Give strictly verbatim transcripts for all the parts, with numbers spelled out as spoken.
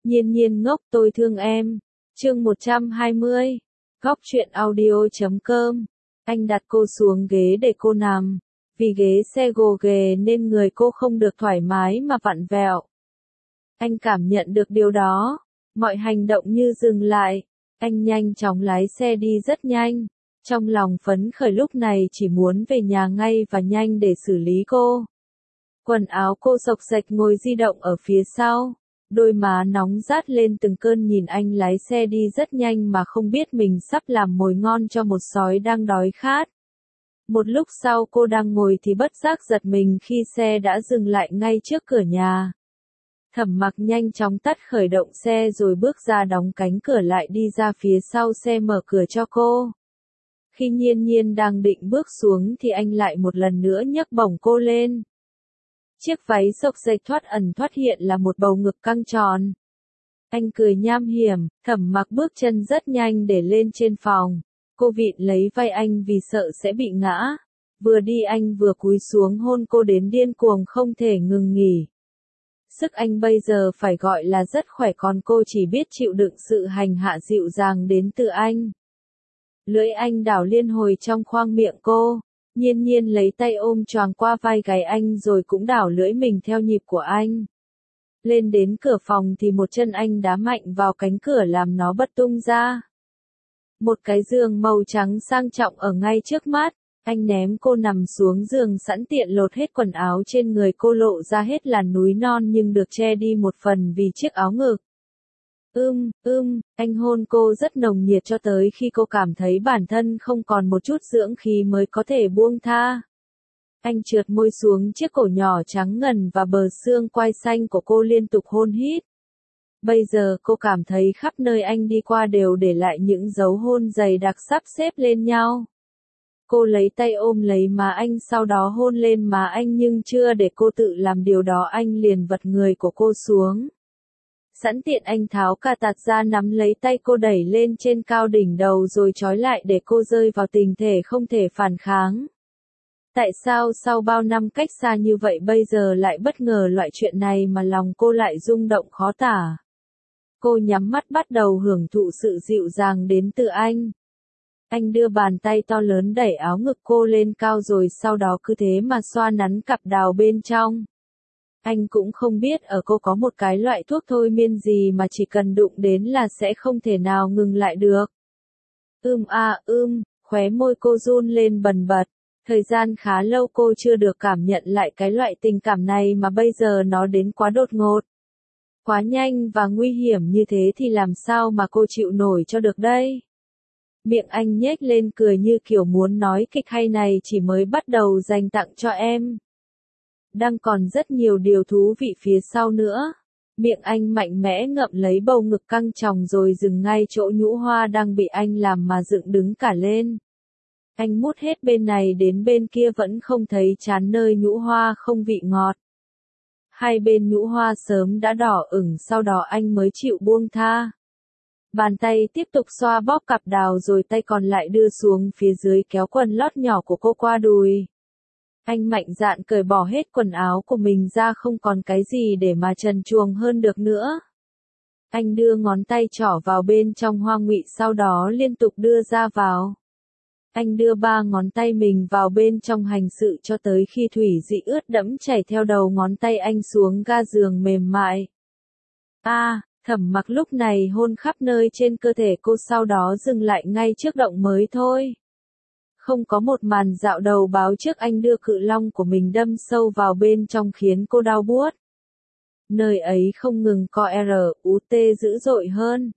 Nhiên nhiên ngốc tôi thương em. Chương một trăm hai mươi. Góc truyện audio chấm com. Anh đặt cô xuống ghế để cô nằm. Vì ghế xe gồ ghề nên người cô không được thoải mái mà vặn vẹo. Anh cảm nhận được điều đó. Mọi hành động như dừng lại. Anh nhanh chóng lái xe đi rất nhanh. Trong lòng phấn khởi lúc này chỉ muốn về nhà ngay và nhanh để xử lý cô. Quần áo cô xộc xệch ngồi di động ở phía sau. Đôi má nóng rát lên từng cơn nhìn anh lái xe đi rất nhanh mà không biết mình sắp làm mồi ngon cho một sói đang đói khát. Một lúc sau cô đang ngồi thì bất giác giật mình khi xe đã dừng lại ngay trước cửa nhà. Thẩm Mặc nhanh chóng tắt khởi động xe rồi bước ra đóng cánh cửa lại đi ra phía sau xe mở cửa cho cô. Khi Nhiên Nhiên đang định bước xuống thì anh lại một lần nữa nhấc bổng cô lên. Chiếc váy xộc xệch thoát ẩn thoát hiện là một bầu ngực căng tròn. Anh cười nham hiểm, Thẩm Mặc bước chân rất nhanh để lên trên phòng. Cô vịn lấy vai anh vì sợ sẽ bị ngã. Vừa đi anh vừa cúi xuống hôn cô đến điên cuồng không thể ngừng nghỉ. Sức anh bây giờ phải gọi là rất khỏe còn cô chỉ biết chịu đựng sự hành hạ dịu dàng đến từ anh. Lưỡi anh đảo liên hồi trong khoang miệng cô. Nhiên Nhiên lấy tay ôm choàng qua vai gáy anh rồi cũng đảo lưỡi mình theo nhịp của anh. Lên đến cửa phòng thì một chân anh đá mạnh vào cánh cửa làm nó bật tung ra. Một cái giường màu trắng sang trọng ở ngay trước mắt, anh ném cô nằm xuống giường sẵn tiện lột hết quần áo trên người cô lộ ra hết làn núi non nhưng được che đi một phần vì chiếc áo ngực. Ưm, ưm, anh hôn cô rất nồng nhiệt cho tới khi cô cảm thấy bản thân không còn một chút dưỡng khí mới có thể buông tha. Anh trượt môi xuống chiếc cổ nhỏ trắng ngần và bờ xương quai xanh của cô liên tục hôn hít. Bây giờ cô cảm thấy khắp nơi anh đi qua đều để lại những dấu hôn dày đặc sắp xếp lên nhau. Cô lấy tay ôm lấy má anh sau đó hôn lên má anh nhưng chưa để cô tự làm điều đó anh liền vật người của cô xuống. Sẵn tiện anh tháo cà tạt ra nắm lấy tay cô đẩy lên trên cao đỉnh đầu rồi trói lại để cô rơi vào tình thể không thể phản kháng. Tại sao sau bao năm cách xa như vậy bây giờ lại bất ngờ loại chuyện này mà lòng cô lại rung động khó tả. Cô nhắm mắt bắt đầu hưởng thụ sự dịu dàng đến từ anh. Anh đưa bàn tay to lớn đẩy áo ngực cô lên cao rồi sau đó cứ thế mà xoa nắn cặp đào bên trong. Anh cũng không biết ở cô có một cái loại thuốc thôi miên gì mà chỉ cần đụng đến là sẽ không thể nào ngừng lại được. Ưm a ưm, khóe môi cô run lên bần bật. Thời gian khá lâu cô chưa được cảm nhận lại cái loại tình cảm này mà bây giờ nó đến quá đột ngột. Quá nhanh và nguy hiểm như thế thì làm sao mà cô chịu nổi cho được đây? Miệng anh nhếch lên cười như kiểu muốn nói kịch hay này chỉ mới bắt đầu dành tặng cho em. Đang còn rất nhiều điều thú vị phía sau nữa. Miệng anh mạnh mẽ ngậm lấy bầu ngực căng tròng rồi dừng ngay chỗ nhũ hoa đang bị anh làm mà dựng đứng cả lên. Anh mút hết bên này đến bên kia vẫn không thấy chán nơi nhũ hoa không vị ngọt. Hai bên nhũ hoa sớm đã đỏ ửng sau đó anh mới chịu buông tha. Bàn tay tiếp tục xoa bóp cặp đào rồi tay còn lại đưa xuống phía dưới kéo quần lót nhỏ của cô qua đùi. Anh mạnh dạn cởi bỏ hết quần áo của mình ra không còn cái gì để mà trần truồng hơn được nữa. Anh đưa ngón tay trỏ vào bên trong hoa ngụy sau đó liên tục đưa ra vào. Anh đưa ba ngón tay mình vào bên trong hành sự cho tới khi thủy dị ướt đẫm chảy theo đầu ngón tay anh xuống ga giường mềm mại. A, à, Thẩm Mặc lúc này hôn khắp nơi trên cơ thể cô sau đó dừng lại ngay trước động mới thôi. Không có một màn dạo đầu báo trước anh đưa cự long của mình đâm sâu vào bên trong khiến cô đau buốt. Nơi ấy không ngừng co R U T dữ dội hơn.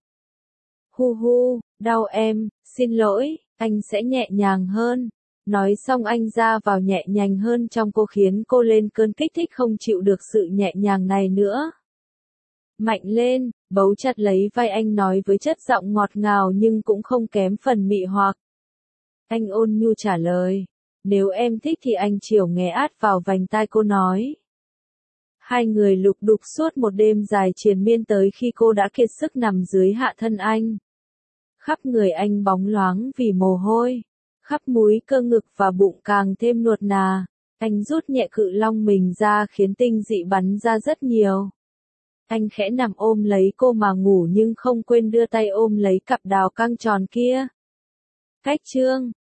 Hu hu, đau em, xin lỗi, anh sẽ nhẹ nhàng hơn. Nói xong anh ra vào nhẹ nhàng hơn trong cô khiến cô lên cơn kích thích không chịu được sự nhẹ nhàng này nữa. Mạnh lên, bấu chặt lấy vai anh nói với chất giọng ngọt ngào nhưng cũng không kém phần mị hoặc. Anh ôn nhu trả lời, nếu em thích thì anh chiều nghe át vào vành tai cô nói. Hai người lục đục suốt một đêm dài triền miên tới khi cô đã kiệt sức nằm dưới hạ thân anh. Khắp người anh bóng loáng vì mồ hôi, khắp múi cơ ngực và bụng càng thêm nuột nà. Anh rút nhẹ cự long mình ra khiến tinh dị bắn ra rất nhiều. Anh khẽ nằm ôm lấy cô mà ngủ nhưng không quên đưa tay ôm lấy cặp đào căng tròn kia. Cách chương